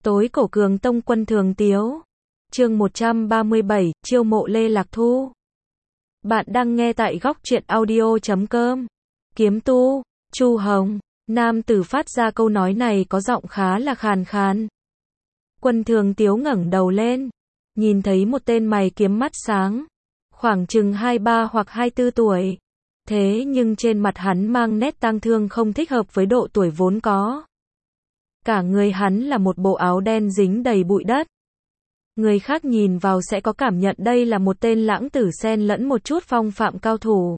Tối cổ Cường Tông Quân Thường Tiếu. Chương 137, chiêu mộ Lê Lạc Thu. Bạn đang nghe tại góc truyện audio.com. Kiếm tu, Chu Hồng. Nam tử phát ra câu nói này có giọng khá là khàn khàn. Quân Thường Tiếu ngẩng đầu lên, nhìn thấy một tên mày kiếm mắt sáng, khoảng chừng 23 hoặc 24 tuổi. Thế nhưng trên mặt hắn mang nét tang thương không thích hợp với độ tuổi vốn có. Cả người hắn là một bộ áo đen dính đầy bụi đất. Người khác nhìn vào sẽ có cảm nhận đây là một tên lãng tử xen lẫn một chút phong phạm cao thủ.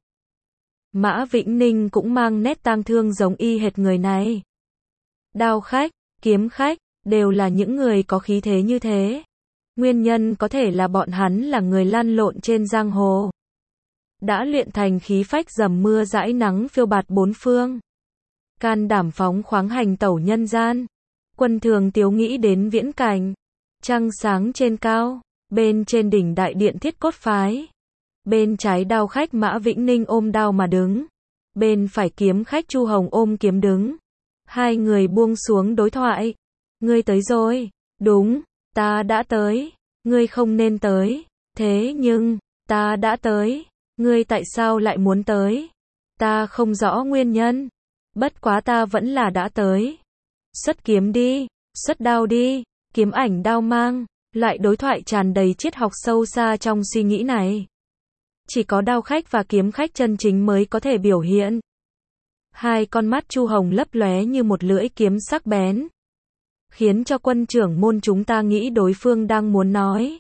Mã Vĩnh Ninh cũng mang nét tang thương giống y hệt người này. Đao khách, kiếm khách, đều là những người có khí thế như thế. Nguyên nhân có thể là bọn hắn là người lăn lộn trên giang hồ, đã luyện thành khí phách dầm mưa dãi nắng phiêu bạt bốn phương, can đảm phóng khoáng hành tẩu nhân gian. Quân Thường Tiếu nghĩ đến viễn cảnh, trăng sáng trên cao, bên trên đỉnh đại điện Thiết Cốt Phái. Bên trái đao khách Mã Vĩnh Ninh ôm đao mà đứng, bên phải kiếm khách Chu Hồng ôm kiếm đứng. Hai người buông xuống đối thoại. Ngươi tới rồi. Đúng, ta đã tới. Ngươi không nên tới. Thế nhưng, ta đã tới. Ngươi tại sao lại muốn tới? Ta không rõ nguyên nhân. Bất quá ta vẫn là đã tới. Xuất kiếm đi, xuất đao đi, kiếm ảnh đao mang. Loại đối thoại tràn đầy triết học sâu xa trong suy nghĩ này. Chỉ có đao khách và kiếm khách chân chính mới có thể biểu hiện. Hai con mắt Chu Hồng lấp lóe như một lưỡi kiếm sắc bén, khiến cho quân trưởng môn chúng ta nghĩ đối phương đang muốn nói: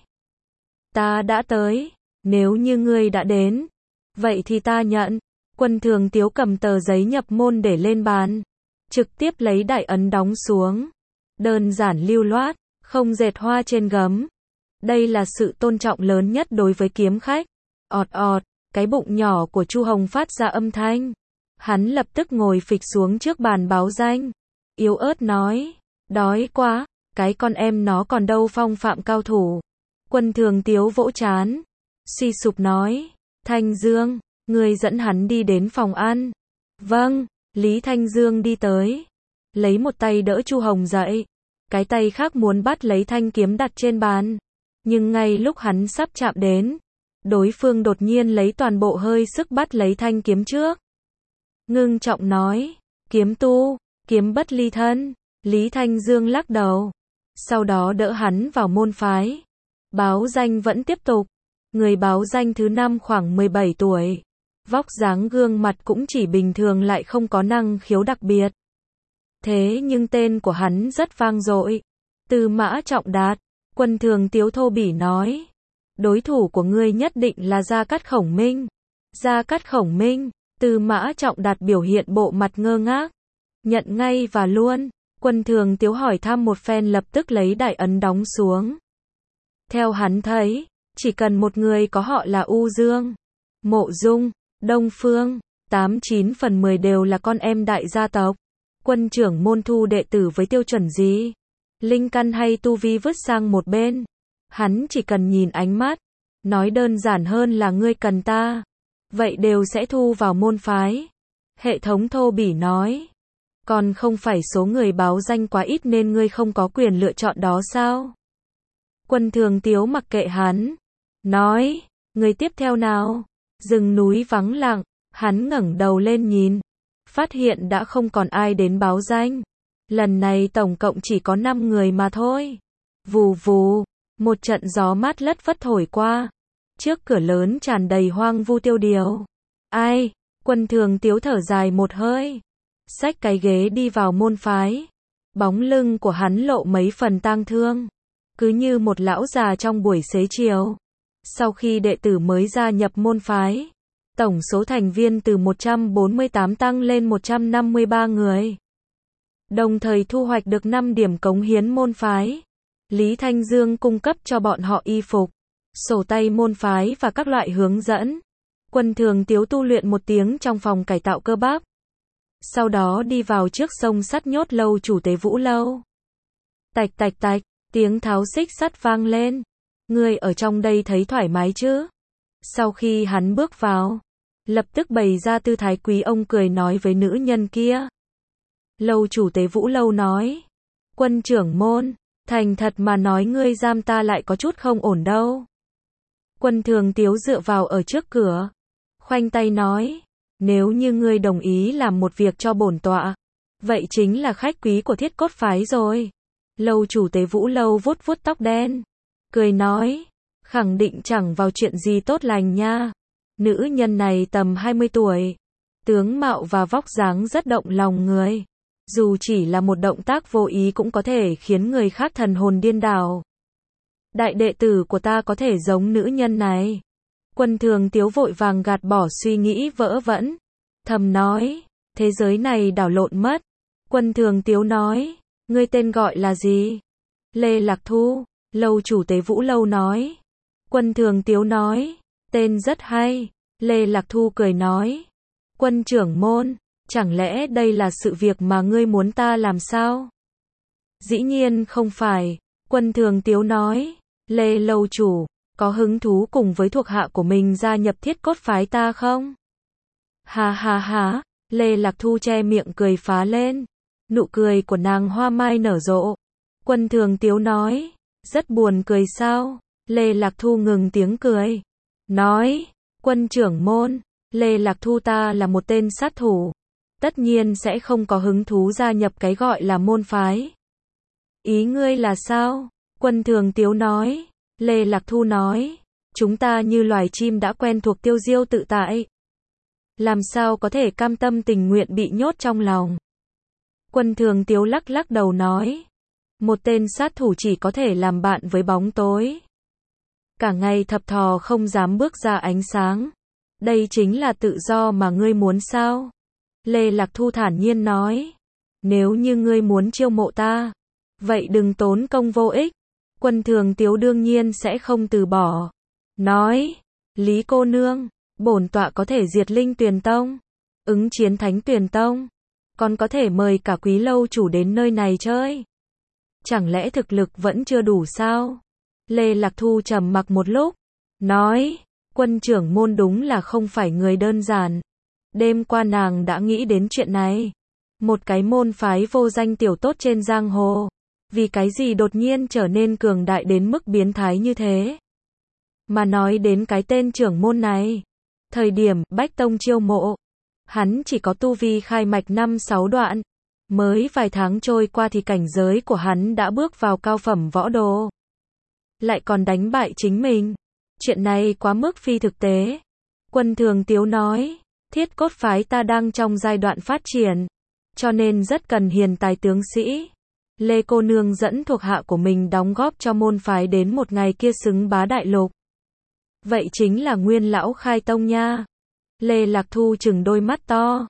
ta đã tới, nếu như ngươi đã đến, vậy thì ta nhận. Quân Thường Tiếu cầm tờ giấy nhập môn để lên bàn, trực tiếp lấy đại ấn đóng xuống. Đơn giản lưu loát, không dệt hoa trên gấm. Đây là sự tôn trọng lớn nhất đối với kiếm khách. Ọt ọt, cái bụng nhỏ của Chu Hồng phát ra âm thanh. Hắn lập tức ngồi phịch xuống trước bàn báo danh, yếu ớt nói: đói quá, cái con em nó còn đâu phong phạm cao thủ. Quân Thường Tiếu vỗ trán, suy sụp nói: Thanh Dương, ngươi dẫn hắn đi đến phòng ăn. Vâng. Lý Thanh Dương đi tới, lấy một tay đỡ Chu Hồng dậy, cái tay khác muốn bắt lấy thanh kiếm đặt trên bàn. Nhưng ngay lúc hắn sắp chạm đến, đối phương đột nhiên lấy toàn bộ hơi sức bắt lấy thanh kiếm trước. Ngưng trọng nói: kiếm tu, kiếm bất ly thân. Lý Thanh Dương lắc đầu, sau đó đỡ hắn vào môn phái. Báo danh vẫn tiếp tục. Người báo danh thứ 5 khoảng 17 tuổi. Vóc dáng gương mặt cũng chỉ bình thường, lại không có năng khiếu đặc biệt. Thế nhưng tên của hắn rất vang dội. Tư Mã Trọng Đạt. Quân Thường Tiếu thô bỉ nói: đối thủ của ngươi nhất định là Gia Cát Khổng Minh. Gia Cát Khổng Minh. Tư Mã Trọng Đạt biểu hiện bộ mặt ngơ ngác, nhận ngay và luôn. Quân Thường Tiếu hỏi thăm một phen lập tức lấy đại ấn đóng xuống. Theo hắn thấy, chỉ cần một người có họ là U Dương, Mộ Dung, Đông Phương, 89 phần 10 đều là con em đại gia tộc. Quân trưởng môn thu đệ tử với tiêu chuẩn gì? Linh căn hay tu vi vứt sang một bên. Hắn chỉ cần nhìn ánh mắt, nói đơn giản hơn là ngươi cần ta, vậy đều sẽ thu vào môn phái. Hệ thống thô bỉ nói: còn không phải số người báo danh quá ít nên ngươi không có quyền lựa chọn đó sao? Quân Thường Tiếu mặc kệ hắn, nói: người tiếp theo nào? Rừng núi vắng lặng, hắn ngẩng đầu lên nhìn, phát hiện đã không còn ai đến báo danh. Lần này tổng cộng chỉ có 5 người mà thôi. Vù vù, một trận gió mát lất phất thổi qua. Trước cửa lớn tràn đầy hoang vu tiêu điều. Ai? Quân Thường Tiếu thở dài một hơi, xách cái ghế đi vào môn phái. Bóng lưng của hắn lộ mấy phần tang thương, cứ như một lão già trong buổi xế chiều. Sau khi đệ tử mới gia nhập môn phái, tổng số thành viên từ 148 tăng lên 153 người. Đồng thời thu hoạch được 5 điểm cống hiến môn phái. Lý Thanh Dương cung cấp cho bọn họ y phục, sổ tay môn phái và các loại hướng dẫn. Quân Thường Tiếu tu luyện 1 tiếng trong phòng cải tạo cơ bắp. Sau đó đi vào trước sông sắt nhốt lâu chủ Tế Vũ Lâu. Tạch tạch tạch, tiếng tháo xích sắt vang lên. Ngươi ở trong đây thấy thoải mái chứ? Sau khi hắn bước vào, lập tức bày ra tư thái quý ông cười nói với nữ nhân kia. Lâu chủ Tế Vũ Lâu nói: Quân trưởng môn, Thành thật mà nói ngươi giam ta lại có chút không ổn đâu. Quân Thường Tiếu dựa vào ở trước cửa, khoanh tay nói, nếu như ngươi đồng ý làm một việc cho bổn tọa, vậy chính là khách quý của Thiết Cốt phái rồi. Lâu chủ Tế Vũ Lâu vuốt vuốt tóc đen, cười nói, khẳng định chẳng vào chuyện gì tốt lành nha. Nữ nhân này tầm 20 tuổi, tướng mạo và vóc dáng rất động lòng người. Dù chỉ là một động tác vô ý cũng có thể khiến người khác thần hồn điên đảo. Đại đệ tử của ta có thể giống nữ nhân này. Quân Thường Tiếu vội vàng gạt bỏ suy nghĩ vỡ vẩn, thầm nói, thế giới này đảo lộn mất. Quân Thường Tiếu nói, ngươi tên gọi là gì? Lê Lạc Thu, lâu chủ Tế Vũ Lâu nói. Quân Thường Tiếu nói, tên rất hay. Lê Lạc Thu cười nói, quân trưởng môn, chẳng lẽ đây là sự việc mà ngươi muốn ta làm sao? Dĩ nhiên không phải. Quân Thường Tiếu nói, Lê lâu chủ, có hứng thú cùng với thuộc hạ của mình gia nhập Thiết Cốt phái ta không? Ha ha ha, Lê Lạc Thu che miệng cười phá lên. Nụ cười của nàng hoa mai nở rộ. Quân Thường Tiếu nói, rất buồn cười sao? Lê Lạc Thu ngừng tiếng cười, nói, quân trưởng môn, Lê Lạc Thu ta là một tên sát thủ, tất nhiên sẽ không có hứng thú gia nhập cái gọi là môn phái. Ý ngươi là sao? Quân Thường Tiếu nói. Lê Lạc Thu nói, chúng ta như loài chim đã quen thuộc tiêu diêu tự tại, làm sao có thể cam tâm tình nguyện bị nhốt trong lòng. Quân Thường Tiếu lắc lắc đầu nói, một tên sát thủ chỉ có thể làm bạn với bóng tối, cả ngày thập thò không dám bước ra ánh sáng. Đây chính là tự do mà ngươi muốn sao? Lê Lạc Thu thản nhiên nói, nếu như ngươi muốn chiêu mộ ta, vậy đừng tốn công vô ích. Quân Thường Tiếu đương nhiên sẽ không từ bỏ. Nói, Lý cô nương, bổn tọa có thể diệt Linh Tuyền Tông, ứng chiến Thánh Tuyền Tông, còn có thể mời cả Quý lâu chủ đến nơi này chơi. Chẳng lẽ thực lực vẫn chưa đủ sao? Lê Lạc Thu trầm mặc một lúc, nói, quân trưởng môn đúng là không phải người đơn giản. Đêm qua nàng đã nghĩ đến chuyện này. Một cái môn phái vô danh tiểu tốt trên giang hồ, vì cái gì đột nhiên trở nên cường đại đến mức biến thái như thế? Mà nói đến cái tên trưởng môn này, thời điểm Bách Tông chiêu mộ, hắn chỉ có tu vi khai mạch 5-6 đoạn. Mới vài tháng trôi qua thì cảnh giới của hắn đã bước vào cao phẩm võ đồ. Lại còn đánh bại chính mình. Chuyện này quá mức phi thực tế. Quân Thường Tiếu nói, Thiết Cốt phái ta đang trong giai đoạn phát triển, cho nên rất cần hiền tài tướng sĩ. Lê cô nương dẫn thuộc hạ của mình đóng góp cho môn phái đến một ngày kia xứng bá đại lục. Vậy chính là nguyên lão khai tông nha. Lê Lạc Thu trừng đôi mắt to.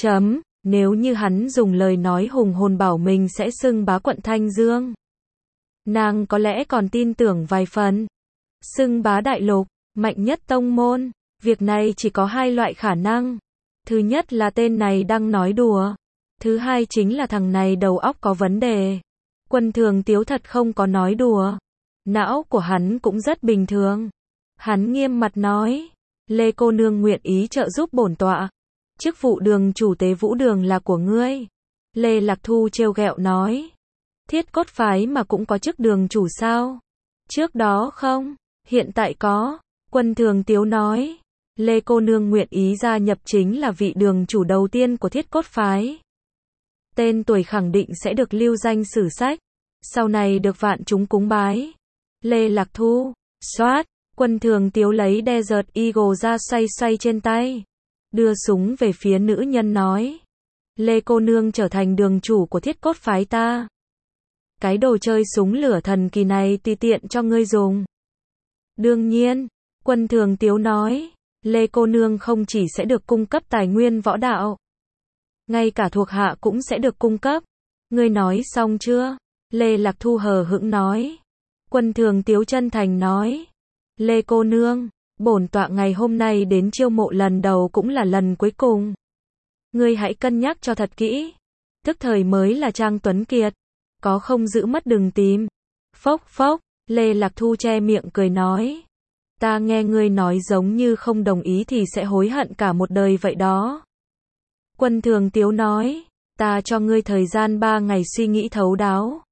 Nếu như hắn dùng lời nói hùng hồn bảo mình sẽ xưng bá quận Thanh Dương, nàng có lẽ còn tin tưởng vài phần. Xưng bá đại lục, mạnh nhất tông môn, việc này chỉ có hai loại khả năng. Thứ nhất là tên này đang nói đùa. Thứ hai chính là thằng này đầu óc có vấn đề. Quân Thường Tiếu thật không có nói đùa. Não của hắn cũng rất bình thường. Hắn nghiêm mặt nói, Lê cô nương nguyện ý trợ giúp bổn tọa. Chức vụ đường chủ Tế Vũ Đường là của ngươi. Lê Lạc Thu trêu ghẹo nói, Thiết Cốt phái mà cũng có chức đường chủ sao? Trước đó không, hiện tại có. Quân Thường Tiếu nói, Lê cô nương nguyện ý gia nhập chính là vị đường chủ đầu tiên của Thiết Cốt phái. Tên tuổi khẳng định sẽ được lưu danh sử sách, sau này được vạn chúng cúng bái. Lê Lạc Thu, xoát, Quân Thường Tiếu lấy Desert Eagle ra xoay xoay trên tay, đưa súng về phía nữ nhân nói, Lê cô nương trở thành đường chủ của Thiết Cốt phái ta. Cái đồ chơi súng lửa thần kỳ này tùy tiện cho ngươi dùng. Đương nhiên, Quân Thường Tiếu nói, Lê cô nương không chỉ sẽ được cung cấp tài nguyên võ đạo, ngay cả thuộc hạ cũng sẽ được cung cấp. Ngươi nói xong chưa? Lê Lạc Thu hờ hững nói. Quân Thường Tiếu chân thành nói, Lê cô nương, bổn tọa ngày hôm nay đến chiêu mộ lần đầu cũng là lần cuối cùng. Ngươi hãy cân nhắc cho thật kỹ. Tức thời mới là Trang Tuấn Kiệt, có không giữ mất đừng tìm. Phốc phốc, Lê Lạc Thu che miệng cười nói, ta nghe ngươi nói giống như không đồng ý thì sẽ hối hận cả một đời vậy đó. Quân Thường Tiếu nói, ta cho ngươi thời gian 3 ngày suy nghĩ thấu đáo.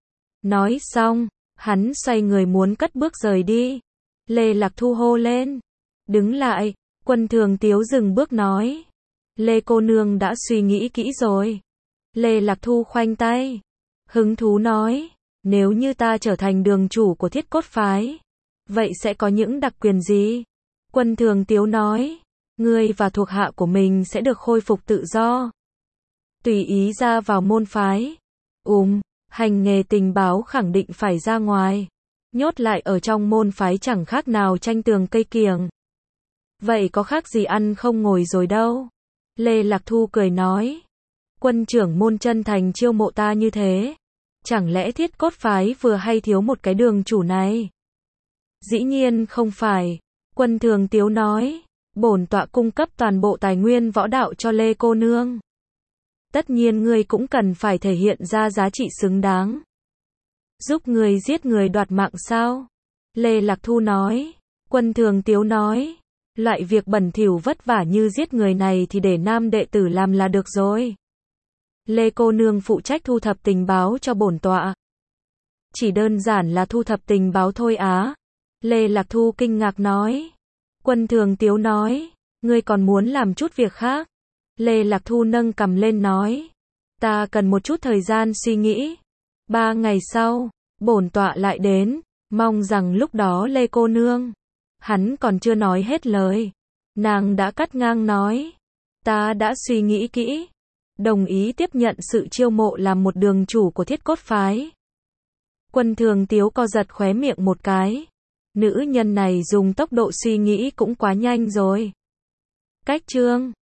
Nói xong, hắn xoay người muốn cất bước rời đi. Lê Lạc Thu hô lên. Đứng lại, Quân Thường Tiếu dừng bước nói. Lê cô nương đã suy nghĩ kỹ rồi. Lê Lạc Thu khoanh tay. Hứng thú nói. Nếu như ta trở thành đường chủ của Thiết Cốt Phái, vậy sẽ có những đặc quyền gì? Quân Thường Tiếu nói. Ngươi và thuộc hạ của mình sẽ được khôi phục tự do, tùy ý ra vào môn phái. Hành nghề tình báo khẳng định phải ra ngoài. Nhốt lại ở trong môn phái chẳng khác nào tranh tường cây kiểng. Vậy có khác gì ăn không ngồi rồi đâu. Lê Lạc Thu cười nói. Quân trưởng môn chân thành chiêu mộ ta như thế. Chẳng lẽ Thiết Cốt Phái vừa hay thiếu một cái đường chủ này? Dĩ nhiên không phải. Quân Thường Tiếu nói. Bổn tọa cung cấp toàn bộ tài nguyên võ đạo cho Lê cô nương. Tất nhiên ngươi cũng cần phải thể hiện ra giá trị xứng đáng. Giúp người giết người đoạt mạng sao? Lê Lạc Thu nói. Quân Thường Tiếu nói. Loại việc bẩn thỉu vất vả như giết người này thì để nam đệ tử làm là được rồi. Lê cô nương phụ trách thu thập tình báo cho bổn tọa. Chỉ đơn giản là thu thập tình báo thôi á? Lê Lạc Thu kinh ngạc nói. Quân Thường Tiếu nói. Ngươi còn muốn làm chút việc khác? Lê Lạc Thu nâng cằm lên nói. Ta cần một chút thời gian suy nghĩ. 3 ngày sau, bổn tọa lại đến. Mong rằng lúc đó Lê cô nương. Hắn còn chưa nói hết lời. Nàng đã cắt ngang nói. Ta đã suy nghĩ kỹ. Đồng ý tiếp nhận sự chiêu mộ làm một đường chủ của Thiết Cốt Phái. Quân Thường Tiếu co giật khóe miệng một cái. Nữ nhân này dùng tốc độ suy nghĩ cũng quá nhanh rồi. Cách chương